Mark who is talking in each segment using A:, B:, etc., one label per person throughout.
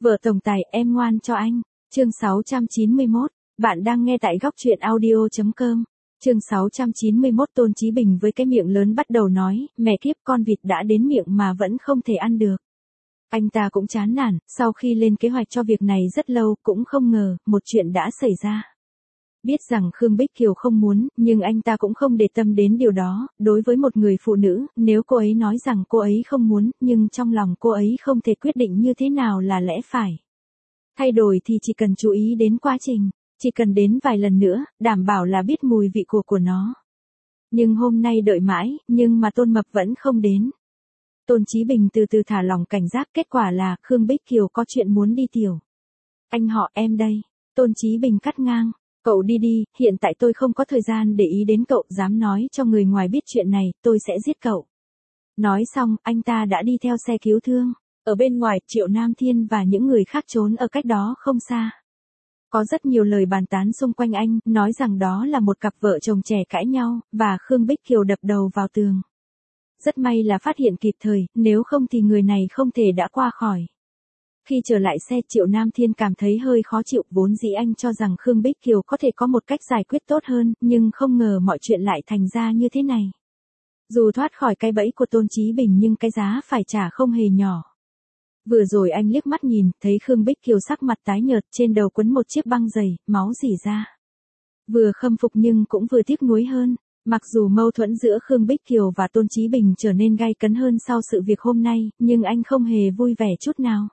A: Vợ tổng tài em ngoan cho anh. Chương 691. Bạn đang nghe tại góc truyện audio.com. Chương 691 Tôn Chí Bình với cái miệng lớn bắt đầu nói, mẹ kiếp con vịt đã đến miệng mà vẫn không thể ăn được. Anh ta cũng chán nản, sau khi lên kế hoạch cho việc này rất lâu cũng không ngờ, một chuyện đã xảy ra. Biết rằng Khương Bích Kiều không muốn, nhưng anh ta cũng không để tâm đến điều đó, đối với một người phụ nữ, nếu cô ấy nói rằng cô ấy không muốn, nhưng trong lòng cô ấy không thể quyết định như thế nào là lẽ phải. Thay đổi thì chỉ cần chú ý đến quá trình, chỉ cần đến vài lần nữa, đảm bảo là biết mùi vị của nó. Nhưng hôm nay đợi mãi, nhưng mà Tôn Mập vẫn không đến. Tôn Chí Bình từ từ thả lỏng cảnh giác, kết quả là Khương Bích Kiều có chuyện muốn đi tiểu. Anh họ em đây. Tôn Chí Bình cắt ngang. Cậu đi đi, hiện tại tôi không có thời gian để ý đến cậu, dám nói cho người ngoài biết chuyện này, tôi sẽ giết cậu. Nói xong, anh ta đã đi theo xe cứu thương. Ở bên ngoài, Triệu Nam Thiên và những người khác trốn ở cách đó không xa. Có rất nhiều lời bàn tán xung quanh anh, nói rằng đó là một cặp vợ chồng trẻ cãi nhau, và Khương Bích Kiều đập đầu vào tường. Rất may là phát hiện kịp thời, nếu không thì người này không thể đã qua khỏi. Khi trở lại xe, Triệu Nam Thiên cảm thấy hơi khó chịu, vốn dĩ anh cho rằng Khương Bích Kiều có thể có một cách giải quyết tốt hơn, nhưng không ngờ mọi chuyện lại thành ra như thế này. Dù thoát khỏi cái bẫy của Tôn Chí Bình nhưng cái giá phải trả không hề nhỏ. Vừa rồi anh liếc mắt nhìn, thấy Khương Bích Kiều sắc mặt tái nhợt, trên đầu quấn một chiếc băng dày, máu rỉ ra. Vừa khâm phục nhưng cũng vừa tiếc nuối hơn. Mặc dù mâu thuẫn giữa Khương Bích Kiều và Tôn Chí Bình trở nên gay cấn hơn sau sự việc hôm nay, nhưng anh không hề vui vẻ chút nào.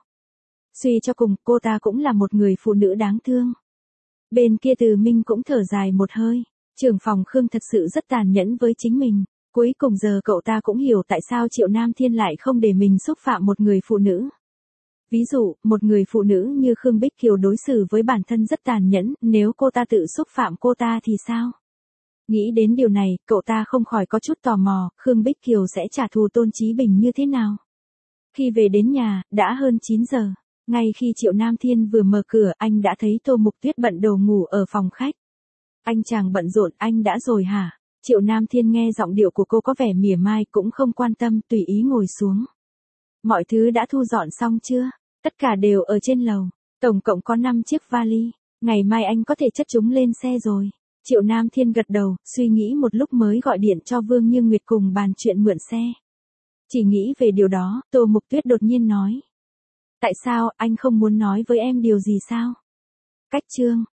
A: Suy cho cùng, cô ta cũng là một người phụ nữ đáng thương. Bên kia Từ Minh cũng thở dài một hơi. Trưởng phòng Khương thật sự rất tàn nhẫn với chính mình. Cuối cùng giờ cậu ta cũng hiểu tại sao Triệu Nam Thiên lại không để mình xúc phạm một người phụ nữ. Ví dụ, một người phụ nữ như Khương Bích Kiều đối xử với bản thân rất tàn nhẫn, nếu cô ta tự xúc phạm cô ta thì sao? Nghĩ đến điều này, cậu ta không khỏi có chút tò mò, Khương Bích Kiều sẽ trả thù Tôn Chí Bình như thế nào? Khi về đến nhà, đã hơn 9 giờ. Ngay khi Triệu Nam Thiên vừa mở cửa, anh đã thấy Tô Mục Tuyết bận đồ ngủ ở phòng khách. Anh chàng bận rộn, anh đã rồi hả? Triệu Nam Thiên nghe giọng điệu của cô có vẻ mỉa mai, cũng không quan tâm, tùy ý ngồi xuống. Mọi thứ đã thu dọn xong chưa? Tất cả đều ở trên lầu. Tổng cộng có 5 chiếc vali. Ngày mai anh có thể chất chúng lên xe rồi. Triệu Nam Thiên gật đầu, suy nghĩ một lúc mới gọi điện cho Vương Như Nguyệt cùng bàn chuyện mượn xe. Chỉ nghĩ về điều đó, Tô Mục Tuyết đột nhiên nói. Tại sao, anh không muốn nói với em điều gì sao? Cách chương.